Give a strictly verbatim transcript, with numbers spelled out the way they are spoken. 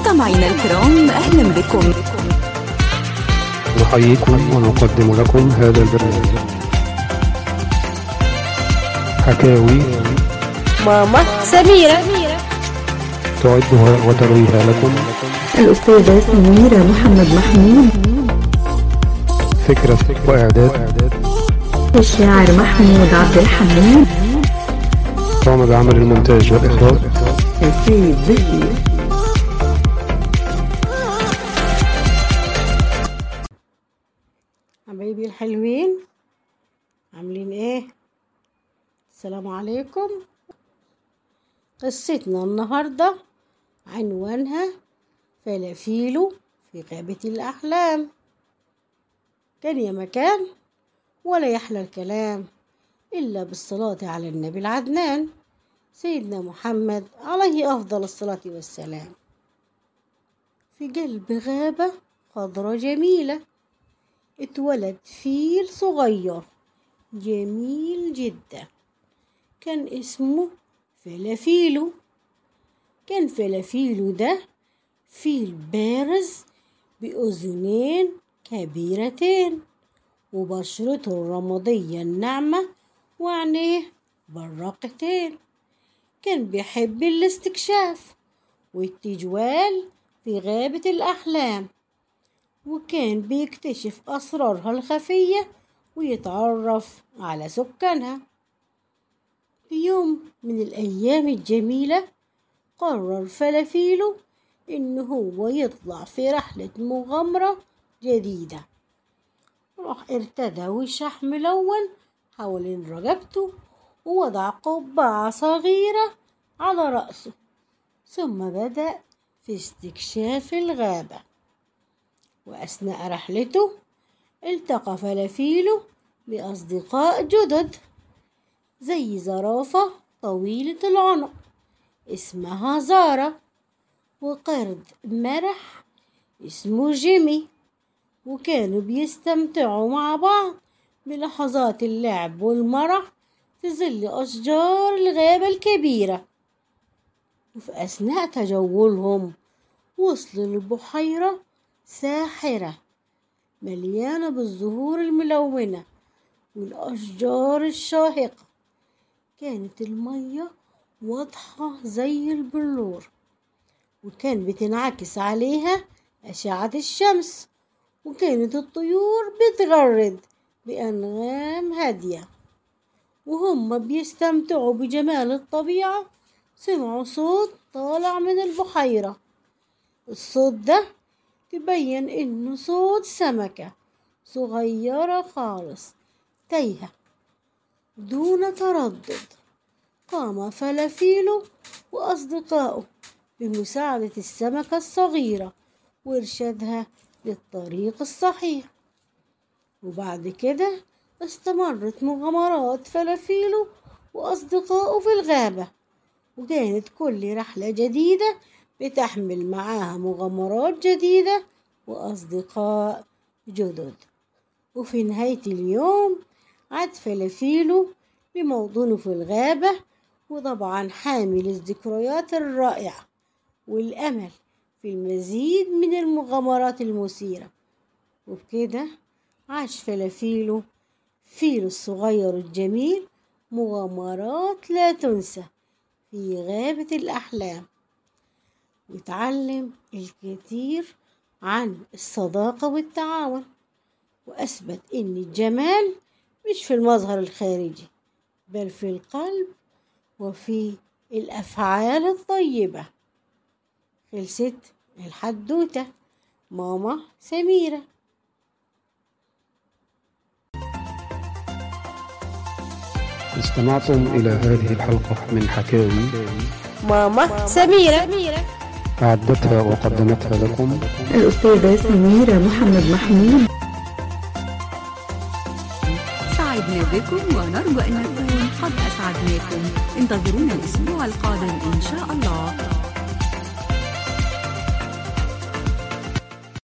مستمعينا الكرام، أهلا بكم. نحييكم ونقدم لكم هذا البرنامج حكاوي ماما سميرة. تعدها وترويها لكم الأستاذة سميرة محمد محمود. فكرة وإعداد الشاعر محمود عبد الحميد. قام بعمل المونتاج والإخراج السيد زكي. حبايبي الحلوين، عاملين ايه؟ السلام عليكم. قصتنا النهاردة عنوانها فلافيلو في غابة الأحلام. كان يا مكان ولا يحلى الكلام إلا بالصلاة على النبي العدنان سيدنا محمد عليه أفضل الصلاة والسلام. في قلب غابة خضرة جميلة اتولد فيل صغير جميل جدا، كان اسمه فلافيلو. كان فلافيلو ده فيل بارز بأذنين كبيرتين وبشرته الرمادية الناعمة وعينيه براقتين. كان بيحب الاستكشاف والتجوال في غابة الأحلام، وكان بيكتشف أسرارها الخفية ويتعرف على سكانها. في يوم من الأيام الجميلة قرر فلافيلو إنه هو يطلع في رحلة مغامرة جديدة. راح ارتدى وشاح ملون حوالين رقبته ووضع قبعة صغيرة على رأسه، ثم بدأ في استكشاف الغابة. وأثناء رحلته التقى فلافيلو بأصدقاء جدد زي زرافة طويلة العنق اسمها زارا، وقرد مرح اسمه جيمي، وكانوا بيستمتعوا مع بعض بلحظات اللعب والمرح في ظل أشجار الغابة الكبيرة. وفي أثناء تجولهم وصلوا لبحيرة ساحرة مليانة بالزهور الملونة والأشجار الشاهقة. كانت المية واضحة زي البلور، وكان بتنعكس عليها أشعة الشمس، وكانت الطيور بتغرد بأنغام هادية. وهم بيستمتعوا بجمال الطبيعة سمعوا صوت طالع من البحيرة. الصوت ده تبين إنه صوت سمكة صغيرة خالص تايهة. دون تردد قام فلافيلو وأصدقائه بمساعدة السمكة الصغيرة وإرشادها للطريق الصحيح. وبعد كده استمرت مغامرات فلافيلو وأصدقائه في الغابة، وكانت كل رحلة جديدة بتحمل معاها مغامرات جديدة وأصدقاء جدد. وفي نهاية اليوم عاد فلافيلو بموطنه في الغابة، وطبعا حامل الذكريات الرائعة والأمل في المزيد من المغامرات المثيرة. وبكده عاش فلافيلو فيل الصغير الجميل مغامرات لا تنسى في غابة الأحلام، وتعلم الكثير عن الصداقة والتعاون، وأثبت إن الجمال مش في المظهر الخارجي بل في القلب وفي الأفعال الطيبة. خلصت الحدوتة. ماما سميرة. استمعتم إلى هذه الحلقة من حكاوي ماما سميرة. أعدتها وقدمتها لكم الأستاذة سميرة محمد محمود. سعدنا بكم ونرجو أن نكون قد أسعدناكم. انتظرونا الأسبوع القادم إن شاء الله.